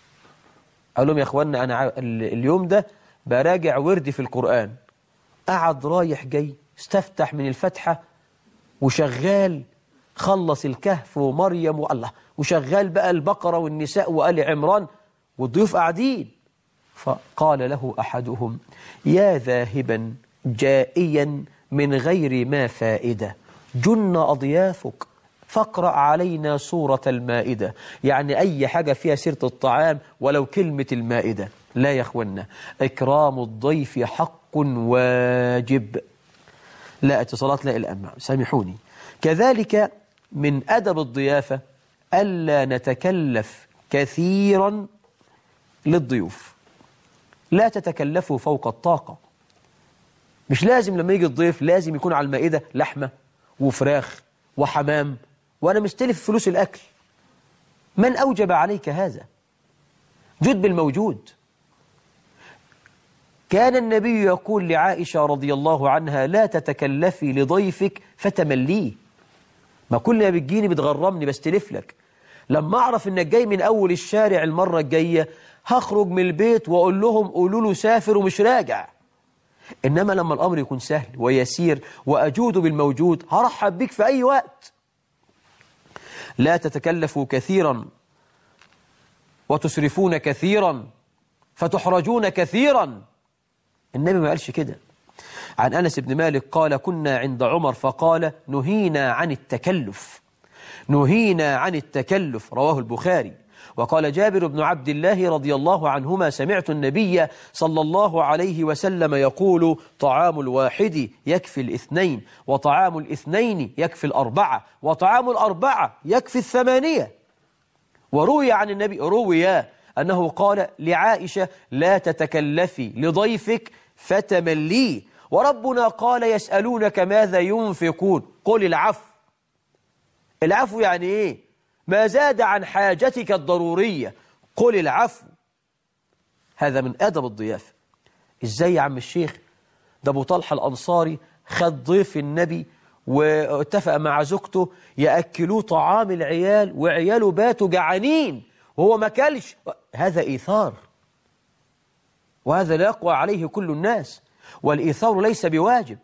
قال لهم يا أخوانا أنا اليوم ده براجع وردي في القرآن. قعد رايح جاي، استفتح من الفتحة وشغال، خلص الكهف ومريم والله، وشغال بقى البقرة والنساء وآل عمران، والضيوف قاعدين. فقال له أحدهم يا ذاهبا جائيا من غير ما فائدة جن أضيافك فاقرأ علينا سورة المائدة، يعني أي حاجة فيها سيرة الطعام ولو كلمة المائدة. لا يا أخوانا، إكرام الضيف حق واجب. لا اتصالات، لا الأمع، سامحوني. كذلك من أدب الضيافة ألا نتكلف كثيرا للضيوف، لا تتكلفوا فوق الطاقة. مش لازم لما يجي الضيف لازم يكون على المائدة لحمة وفراخ وحمام وأنا مستلف فلوس الأكل. من أوجب عليك هذا؟ جد بالموجود. كان النبي يقول لعائشة رضي الله عنها لا تتكلفي لضيفك فتمليه، ما كل ما بتجيني بتغرمني بستلف لك، لما أعرف إنك جاي من أول الشارع المرة الجاية هخرج من البيت وأقول لهم قولوا له سافر ومش راجع. إنما لما الأمر يكون سهل ويسير وأجود بالموجود هرحب بك في أي وقت. لا تتكلفوا كثيرا وتسرفون كثيرا فتحرجون كثيرا. النبي ما قالش كده. عن أنس بن مالك قال كنا عند عمر فقال نهينا عن التكلف، نهينا عن التكلف، رواه البخاري. وقال جابر بن عبد الله رضي الله عنهما سمعت النبي صلى الله عليه وسلم يقول طعام الواحد يكفي الاثنين، وطعام الاثنين يكفي الأربعة، وطعام الأربعة يكفي الثمانية. وروي عن النبي أنه قال لعائشة لا تتكلفي لضيفك فتمليه، وربنا قال يسألونك ماذا ينفقون قل العفو. العفو يعني إيه؟ ما زاد عن حاجتك الضرورية قل العفو. هذا من أدب الضيافة. إزاي يا عم الشيخ؟ ده أبو طلحة الأنصاري خد ضيف النبي واتفق مع زوجته يأكلوه طعام العيال، وعياله باتوا جعانين وهو ما كلش. هذا إيثار، وهذا لا يقوى عليه كل الناس، والإيثار ليس بواجب.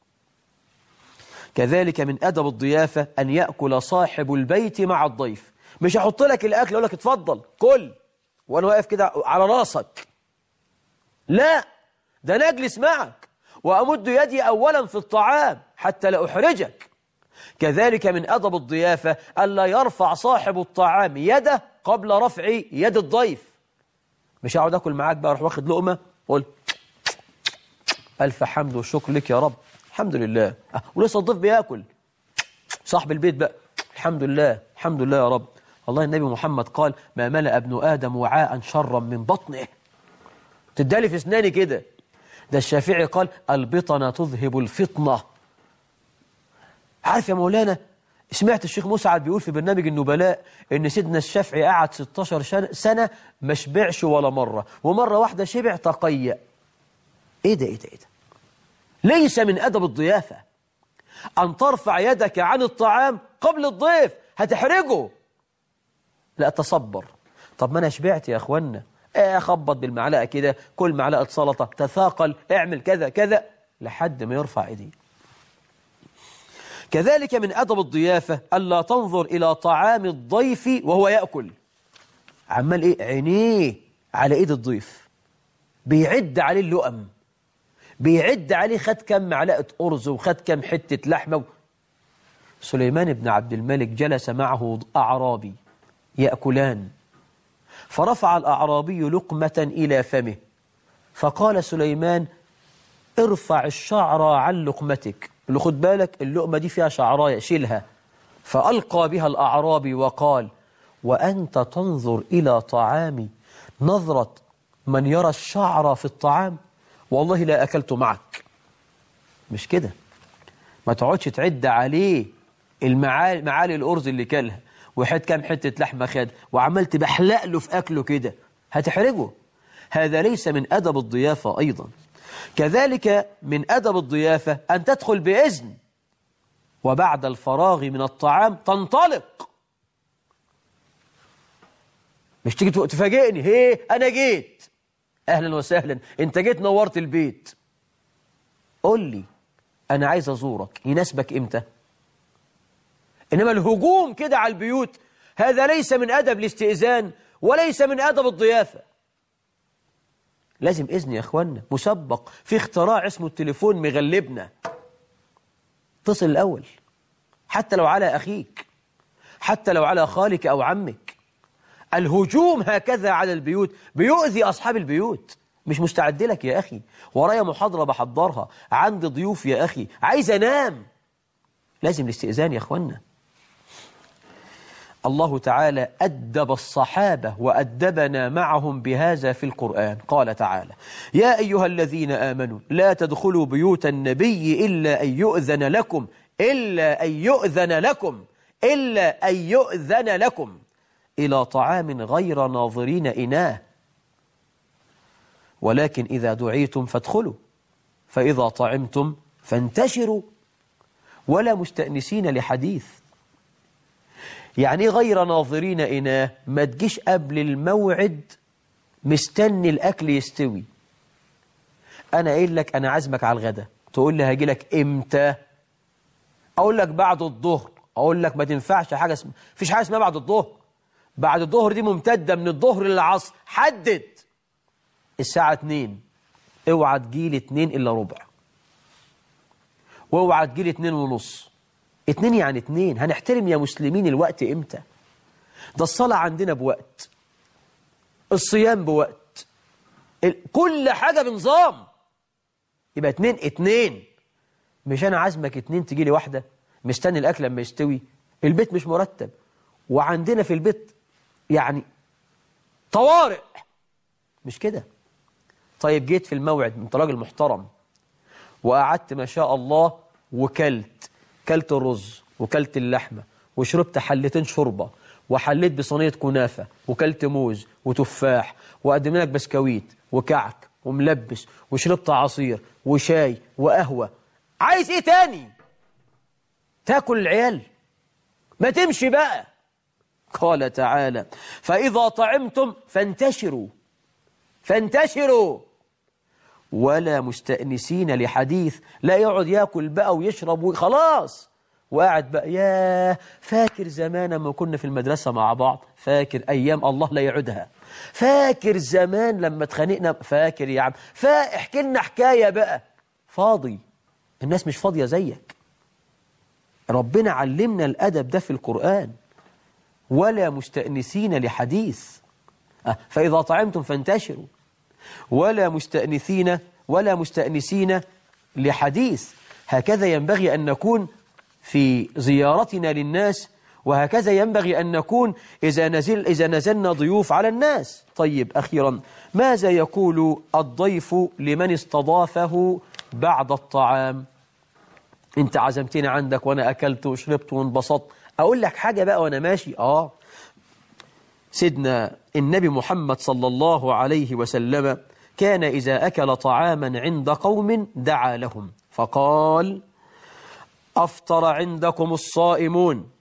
كذلك من أدب الضيافة أن يأكل صاحب البيت مع الضيف. مش هحط لك الأكل أقول لك اتفضل كل وأنا واقف كده على راسك، لا، ده نجلس معك وأمد يدي أولا في الطعام حتى لا أحرجك. كذلك من أدب الضيافة ألا يرفع صاحب الطعام يده قبل رفع يد الضيف. مش هقعد أكل معاك بقى أروح واخد لقمة قول ألف حمد وشكر لك يا رب، الحمد لله. ولسه الضيف بياكل، صاحب البيت بقى الحمد لله الحمد لله يا رب. والله النبي محمد قال ما ملأ ابن آدم وعاء شرا من بطنه، تدالي في اسناني كده. ده الشافعي قال البطنة تذهب الفطنة. عارف يا مولانا، سمعت الشيخ مسعد بيقول في برنامج النبلاء ان سيدنا الشافعي قعد 16 سنة ما شبعش ولا مرة، ومرة واحدة شبع تقيأ. ايه ده ايه ده ايه ده؟ ليس من أدب الضيافة أن ترفع يدك عن الطعام قبل الضيف، هتحرجه. لا تصبر. طب ما أنا شبعت يا أخوانا، خبط بالمعلقة كده، كل معلقة سلطة، تثاقل، اعمل كذا كذا لحد ما يرفع ايديه. كذلك من أدب الضيافة ألا تنظر إلى طعام الضيف وهو يأكل. عمال إيه؟ عينيه على إيد الضيف، بيعد عليه اللقم، بيعد عليه خد كم معلقة أرز وخد كم حتة لحمة. سليمان بن عبد الملك جلس معه أعرابي يأكلان، فرفع الأعرابي لقمة إلى فمه، فقال سليمان ارفع الشعر عن لقمتك، اللي خد بالك اللقمة دي فيها شعراية شيلها. فألقى بها الأعرابي وقال وأنت تنظر إلى طعامي نظرة من يرى الشعر في الطعام، والله لا أكلت معك. مش كده، ما تقعدش تعد عليه معالي الأرز اللي كلها وحد كام حتة لحمة خد وعمال تبحلق له في أكله كده، هتحرجه. هذا ليس من أدب الضيافة أيضا. كذلك من أدب الضيافة أن تدخل بإذن، وبعد الفراغ من الطعام تنطلق. مش تيجي تفاجئني، هي أنا جيت، أهلا وسهلا، أنت جيت نورت البيت، قول لي أنا عايز أزورك، يناسبك إمتى؟ إنما الهجوم كده على البيوت هذا ليس من أدب الاستئذان وليس من أدب الضيافة. لازم إذن يا أخوانا مسبق. في اختراع اسمه التليفون مغلبنا، اتصل الأول، حتى لو على أخيك، حتى لو على خالك أو عمك. الهجوم هكذا على البيوت بيؤذي أصحاب البيوت. مش مستعد لك يا أخي، ورايا محاضرة بحضرها، عندي ضيوف يا أخي، عايز أنام. لازم الاستئذان يا أخوانا. الله تعالى أدب الصحابة وأدبنا معهم بهذا في القرآن. قال تعالى يا أيها الذين آمنوا لا تدخلوا بيوت النبي إلا أن يؤذن لكم إلا أن يؤذن لكم إلى طعام غير ناظرين إناه، ولكن إذا دعيتم فادخلوا فإذا طعمتم فانتشروا ولا مستأنسين لحديث. يعني غير ناظرين إناه؟ ما تجيش قبل الموعد مستني الأكل يستوي. أنا قايل لك أنا عازمك على الغداء، تقول لي هاجي لك إمتى؟ أقول لك بعد الظهر، أقول لك ما تنفعش حاجة فيش حاجة اسمها بعد الظهر. بعد الظهر دي ممتدة من الظهر للعصر، حدد الساعة 2. اوعى تجيلي 2 إلا ربع، واوعى تجيلي 2 ونص. 2 يعني 2. هنحترم يا مسلمين الوقت إمتى؟ ده الصلاة عندنا بوقت، الصيام بوقت، كل حاجة بنظام. يبقى 2. مش أنا عازمك 2 تجيلي واحدة مستني الأكل لما يستوي. البيت مش مرتب، وعندنا في البيت يعني طوارئ. مش كده. طيب جيت في الموعد، انت راجل محترم، وقعدت ما شاء الله كلت الرز وكلت اللحمة وشربت حلتين شوربة وحليت بصينية كنافة وكلت موز وتفاح وقدم لك بسكويت وكعك وملبس وشربت عصير وشاي وقهوة. عايز ايه تاني؟ تاكل العيال؟ ما تمشي بقى. قال تعالى فإذا طعمتم فانتشروا ولا مستأنسين لحديث. لا يقعد ياكل بقى ويشرب وخلاص وقاعد بقى. يا فاكر زمان لما كنا في المدرسة مع بعض؟ فاكر أيام الله لا يعودها؟ فاكر زمان لما اتخانقنا؟ فاكر يا عم؟ احكي لنا حكاية بقى. فاضي؟ الناس مش فاضية زيك. ربنا علمنا الأدب ده في القرآن. ولا مستأنسين لحديث. فإذا طعمتم فانتشروا ولا مستأنسين ولا مستأنسين لحديث. هكذا ينبغي أن نكون في زيارتنا للناس، وهكذا ينبغي أن نكون إذا نزلنا ضيوف على الناس. طيب، أخيرا، ماذا يقول الضيف لمن استضافه بعد الطعام؟ أنت عزمتني عندك وأنا أكلت وشربت وانبسطت، أقول لك حاجة بقى وأنا ماشي. سيدنا النبي محمد صلى الله عليه وسلم كان إذا أكل طعاما عند قوم دعا لهم فقال: أفطر عندكم الصائمون،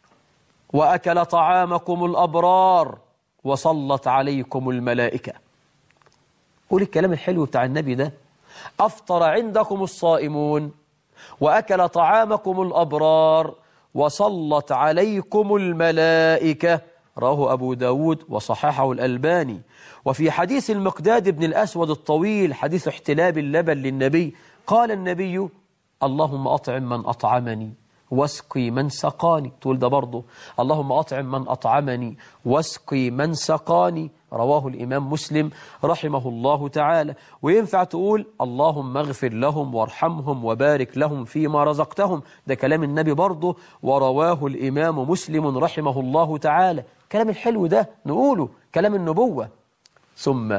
وأكل طعامكم الأبرار، وصلت عليكم الملائكة. قول الكلام الحلو بتاع النبي ده: أفطر عندكم الصائمون، وأكل طعامكم الأبرار، وصلت عليكم الملائكة. رواه أبو داود وصححه الألباني. وفي حديث المقداد بن الأسود الطويل، حديث احتلاب اللبن للنبي، قال النبي: اللهم أطعم من أطعمني واسقي من سقاني. تقول ده برضه: اللهم أطعم من أطعمني واسقي من سقاني. رواه الإمام مسلم رحمه الله تعالى. وينفع تقول: اللهم اغفر لهم وارحمهم وبارك لهم فيما رزقتهم. ده كلام النبي برضه، ورواه الإمام مسلم رحمه الله تعالى. كلام الحلو ده نقوله، كلام النبوة. ثم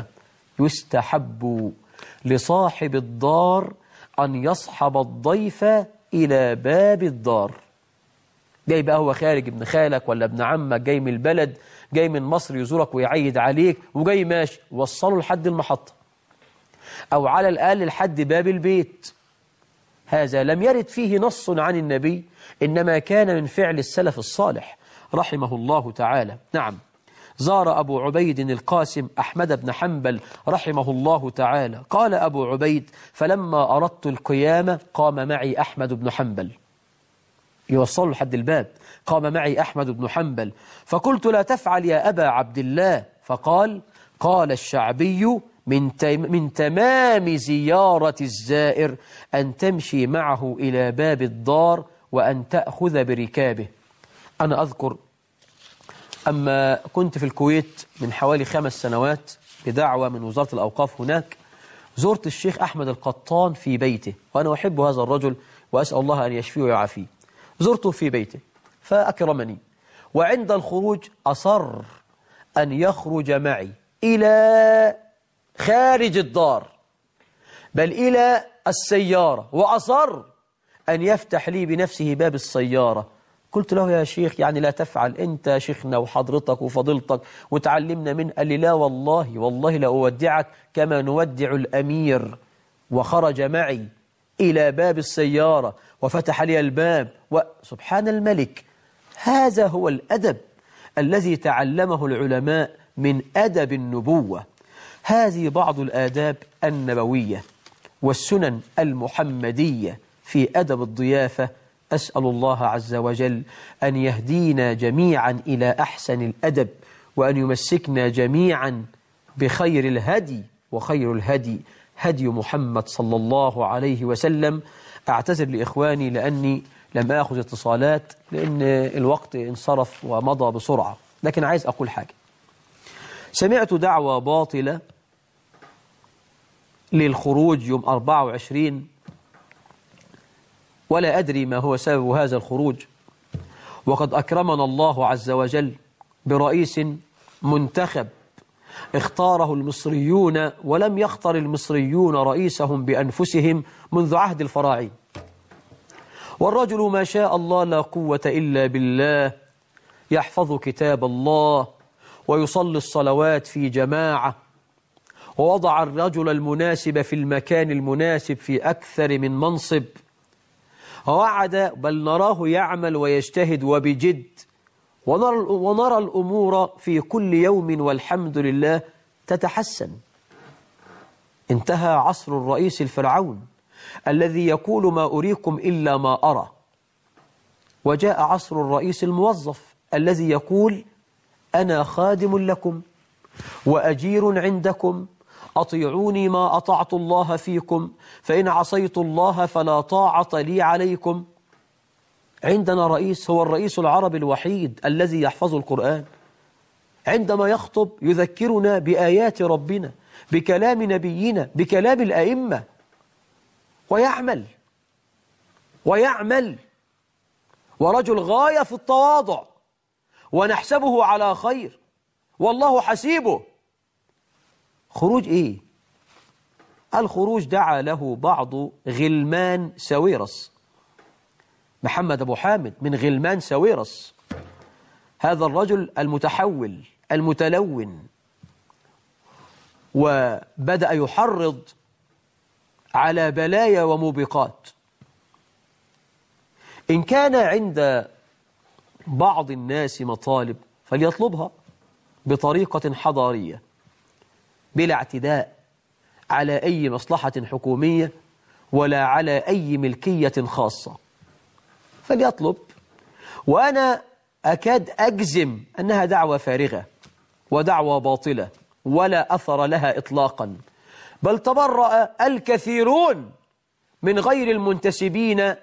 يستحب لصاحب الدار أن يصحب الضيف إلى باب الدار. جاي بقى هو خارج، ابن خالك ولا ابن عمك جاي من البلد، جاي من مصر يزورك ويعيد عليك وجاي ماشي، وصله لحد المحطة أو على الأقل لحد باب البيت. هذا لم يرد فيه نص عن النبي، إنما كان من فعل السلف الصالح رحمه الله تعالى. نعم، زار أبو عبيد القاسم أحمد بن حنبل رحمه الله تعالى. قال أبو عبيد: فلما أردت القيامة قام معي أحمد بن حنبل، يوصل لحد الباب، قام معي أحمد بن حنبل، فقلت: لا تفعل يا أبا عبد الله. فقال: قال الشعبي: من تمام زيارة الزائر أن تمشي معه إلى باب الدار وأن تأخذ بركابه. أنا أذكر أما كنت في الكويت من حوالي 5 سنوات بدعوة من وزارة الأوقاف هناك، زرت الشيخ أحمد القطان في بيته، وأنا أحب هذا الرجل وأسأل الله أن يشفيه ويعافيه. زرته في بيته فأكرمني، وعند الخروج أصر أن يخرج معي إلى خارج الدار، بل إلى السيارة، وأصر أن يفتح لي بنفسه باب السيارة. قلت له: يا شيخ، يعني لا تفعل، أنت شيخنا وحضرتك وفضلتك وتعلمنا من. قال لي: لا والله، والله لأودعك كما نودع الأمير. وخرج معي إلى باب السيارة وفتح لي الباب، وسبحان الملك، هذا هو الأدب الذي تعلمه العلماء من أدب النبوة. هذه بعض الآداب النبوية والسنن المحمدية في أدب الضيافة. أسأل الله عز وجل أن يهدينا جميعا إلى أحسن الأدب، وأن يمسكنا جميعا بخير الهدي، وخير الهدي هدي محمد صلى الله عليه وسلم. أعتذر لإخواني لأني لم أخذ اتصالات لأن الوقت انصرف ومضى بسرعة، لكن عايز أقول حاجة. سمعت دعوة باطلة للخروج يوم 24، ولا أدري ما هو سبب هذا الخروج، وقد أكرمنا الله عز وجل برئيس منتخب اختاره المصريون، ولم يختر المصريون رئيسهم بأنفسهم منذ عهد الفراعنة. والرجل ما شاء الله لا قوة إلا بالله، يحفظ كتاب الله ويصلي الصلوات في جماعة، ووضع الرجل المناسب في المكان المناسب في أكثر من منصب، ووعد بل نراه يعمل ويجتهد وبجد، ونرى الأمور في كل يوم والحمد لله تتحسن. انتهى عصر الرئيس الفرعون الذي يقول: ما أريكم إلا ما أرى، وجاء عصر الرئيس الموظف الذي يقول: أنا خادم لكم وأجير عندكم، أطيعوني ما أطعت الله فيكم، فإن عصيت الله فلا طاعة لي عليكم. عندنا رئيس هو الرئيس العربي الوحيد الذي يحفظ القرآن، عندما يخطب يذكرنا بآيات ربنا، بكلام نبينا بكلام الأئمة ويعمل ورجل غاية في التواضع ونحسبه على خير والله حسيبه. خروج إيه؟ الخروج دعا له بعض غلمان ساويرس. محمد أبو حامد من غلمان ساويرس، هذا الرجل المتحول المتلون، وبدأ يحرض على بلايا وموبقات. إن كان عند بعض الناس مطالب فليطلبها بطريقة حضارية بلا اعتداء على أي مصلحة حكومية ولا على أي ملكية خاصة، فليطلب. وأنا أكاد أجزم أنها دعوة فارغة ودعوة باطلة ولا أثر لها إطلاقا، بل تبرأ الكثيرون من غير المنتسبين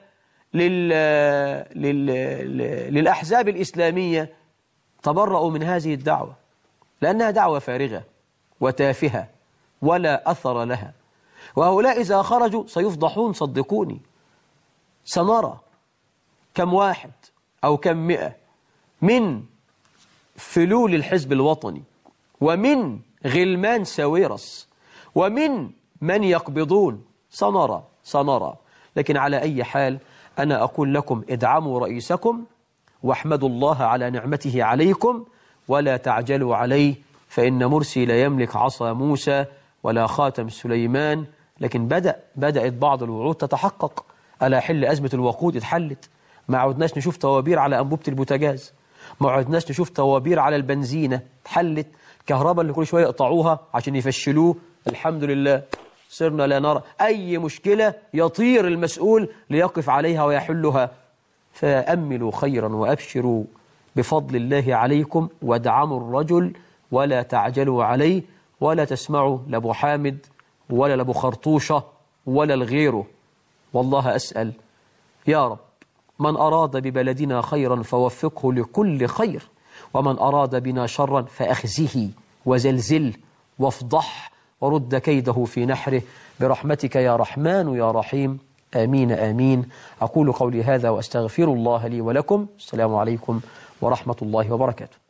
للأحزاب الإسلامية، تبرأوا من هذه الدعوة لأنها دعوة فارغة وتافهة ولا أثر لها. وهؤلاء إذا خرجوا سيفضحون، صدقوني. سنرى كم واحد أو كم 100 من فلول الحزب الوطني ومن غلمان ساويرس ومن من يقبضون، سنرى. لكن على أي حال أنا أقول لكم ادعموا رئيسكم واحمدوا الله على نعمته عليكم ولا تعجلوا عليه، فإن مرسي لا يملك عصا موسى ولا خاتم سليمان. لكن بدأت بعض الوعود تتحقق. ألا حل أزمة الوقود اتحلت، ما عودناش نشوف توابير على أنبوبة البوتاجاز، ما عودناش نشوف توابير على البنزينة، اتحلت. كهرباء اللي كل شوية يقطعوها عشان يفشلوه، الحمد لله صرنا لا نرى أي مشكلة يطير المسؤول ليقف عليها ويحلها. فأملوا خيرا وأبشروا بفضل الله عليكم، وادعموا الرجل ولا تعجلوا عليه، ولا تسمعوا لأبو حامد ولا لأبو خرطوشة ولا لغيره. والله أسأل يا رب من أراد ببلدنا خيرا فوفقه لكل خير، ومن أراد بنا شرا فأخزه وزلزل وافضح ورد كيده في نحره برحمتك يا رحمن يا رحيم. آمين آمين. أقول قولي هذا وأستغفر الله لي ولكم. السلام عليكم ورحمة الله وبركاته.